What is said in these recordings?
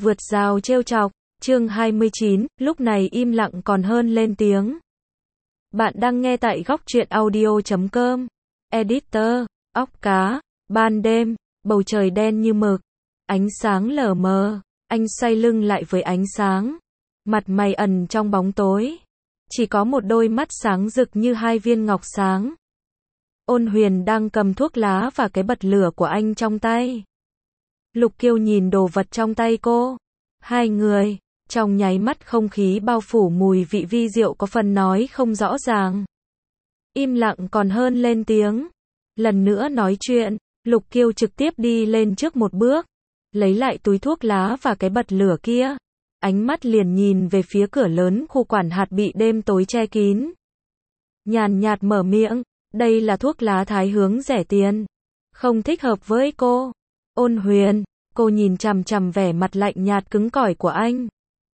Vượt rào trêu chọc, chương 29, lúc này im lặng còn hơn lên tiếng. Bạn đang nghe tại góc truyện audio.com. Editor, óc cá, ban đêm, bầu trời đen như mực, ánh sáng lờ mờ, anh xoay lưng lại với ánh sáng. Mặt mày ẩn trong bóng tối. Chỉ có một đôi mắt sáng rực như hai viên ngọc sáng. Ôn Huyền đang cầm thuốc lá và cái bật lửa của anh trong tay. Lục Kiêu nhìn đồ vật trong tay cô. Hai người, trong nháy mắt không khí bao phủ mùi vị vi rượu có phần nói không rõ ràng. Im lặng còn hơn lên tiếng. Lần nữa nói chuyện, Lục Kiêu trực tiếp đi lên trước một bước. Lấy lại túi thuốc lá và cái bật lửa kia. Ánh mắt liền nhìn về phía cửa lớn khu quản hạt bị đêm tối che kín. Nhàn nhạt mở miệng, đây là thuốc lá thái hướng rẻ tiền. Không thích hợp với cô. Ôn Huyền, cô nhìn chằm chằm vẻ mặt lạnh nhạt cứng cỏi của anh.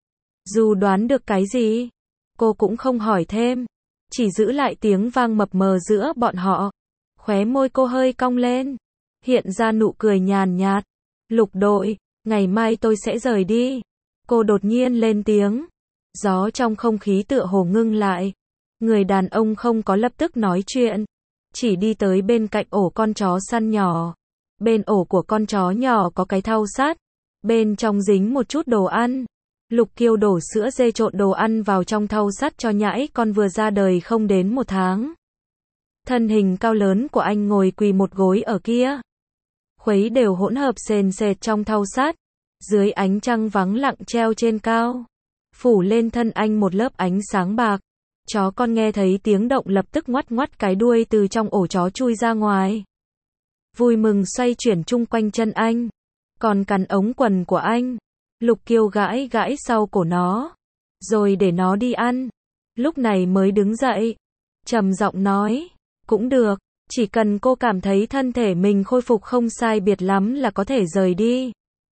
Dù đoán được cái gì, cô cũng không hỏi thêm. Chỉ giữ lại tiếng vang mập mờ giữa bọn họ. Khóe môi cô hơi cong lên. Hiện ra nụ cười nhàn nhạt. Lục đội, ngày mai tôi sẽ rời đi. Cô đột nhiên lên tiếng. Gió trong không khí tựa hồ ngưng lại. Người đàn ông không có lập tức nói chuyện. Chỉ đi tới bên cạnh ổ con chó săn nhỏ. Bên ổ của con chó nhỏ có cái thau sắt. Bên trong dính một chút đồ ăn. Lục Kiêu đổ sữa dê trộn đồ ăn vào trong thau sắt cho nhãi con vừa ra đời không đến 1 tháng. Thân hình cao lớn của anh ngồi quỳ một gối ở kia. Khuấy đều hỗn hợp sền sệt trong thau sắt. Dưới ánh trăng vắng lặng treo trên cao. Phủ lên thân anh một lớp ánh sáng bạc. Chó con nghe thấy tiếng động lập tức ngoắt ngoắt cái đuôi từ trong ổ chó chui ra ngoài. Vui mừng xoay chuyển chung quanh chân anh. Còn cắn ống quần của anh. Lục Kiêu gãi gãi sau cổ nó. Rồi để nó đi ăn. Lúc này mới đứng dậy. Trầm giọng nói. Cũng được. Chỉ cần cô cảm thấy thân thể mình khôi phục không sai biệt lắm là có thể rời đi.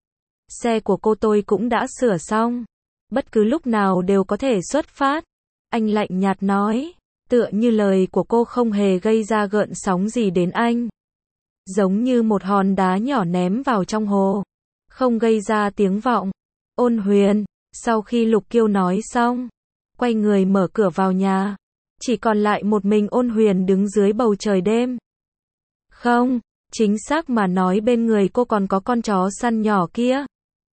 Xe của cô tôi cũng đã sửa xong. Bất cứ lúc nào đều có thể xuất phát. Anh lạnh nhạt nói. Tựa như lời của cô không hề gây ra gợn sóng gì đến anh. Giống như một hòn đá nhỏ ném vào trong hồ. Không gây ra tiếng vọng. Ôn Huyền, sau khi Lục Kiêu nói xong, quay người mở cửa vào nhà. Chỉ còn lại một mình Ôn Huyền đứng dưới bầu trời đêm. Không, chính xác mà nói bên người cô còn có con chó săn nhỏ kia.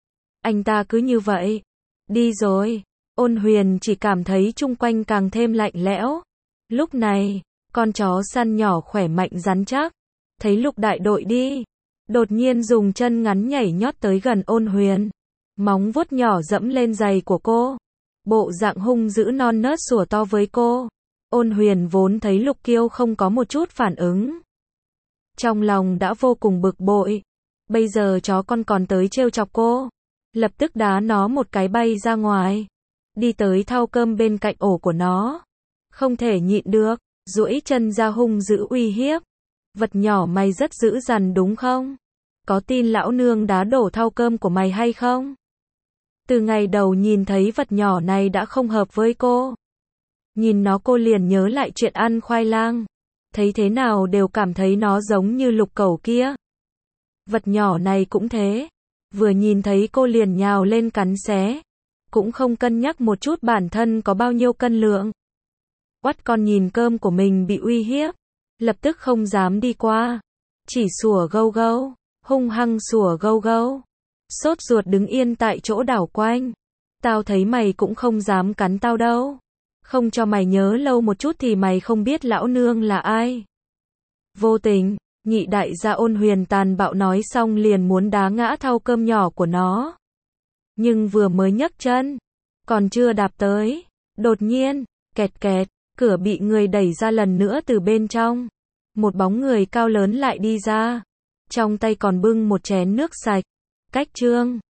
Anh ta cứ như vậy. Đi rồi. Ôn Huyền chỉ cảm thấy chung quanh càng thêm lạnh lẽo. Lúc này, con chó săn nhỏ khỏe mạnh rắn chắc. Thấy Lục đại đội đi. Đột nhiên dùng chân ngắn nhảy nhót tới gần Ôn Huyền. Móng vuốt nhỏ dẫm lên giày của cô. Bộ dạng hung dữ non nớt sủa to với cô. Ôn Huyền vốn thấy Lục Kiêu không có một chút phản ứng. Trong lòng đã vô cùng bực bội. Bây giờ chó con còn tới trêu chọc cô. Lập tức đá nó một cái bay ra ngoài. Đi tới thau cơm bên cạnh ổ của nó. Không thể nhịn được. Duỗi chân ra hung dữ uy hiếp. Vật nhỏ mày rất dữ dằn đúng không? Có tin lão nương đá đổ thau cơm của mày hay không? Từ ngày đầu nhìn thấy vật nhỏ này đã không hợp với cô. Nhìn nó cô liền nhớ lại chuyện ăn khoai lang. Thấy thế nào đều cảm thấy nó giống như Lục cẩu kia. Vật nhỏ này cũng thế. Vừa nhìn thấy cô liền nhào lên cắn xé. Cũng không cân nhắc một chút bản thân có bao nhiêu cân lượng. Oắt con nhìn cơm của mình bị uy hiếp. Lập tức không dám đi qua. Chỉ sủa gâu gâu. Hung hăng sủa gâu gâu. Sốt ruột đứng yên tại chỗ đảo quanh. Tao thấy mày cũng không dám cắn tao đâu. Không cho mày nhớ lâu một chút thì mày không biết lão nương là ai. Vô tình, nhị đại gia Ôn Huyền tàn bạo nói xong liền muốn đá ngã thau cơm nhỏ của nó. Nhưng vừa mới nhấc chân, còn chưa đạp tới. Đột nhiên, kẹt kẹt, cửa bị người đẩy ra lần nữa từ bên trong. Một bóng người cao lớn lại đi ra. Trong tay còn bưng một chén nước sạch. Cách chương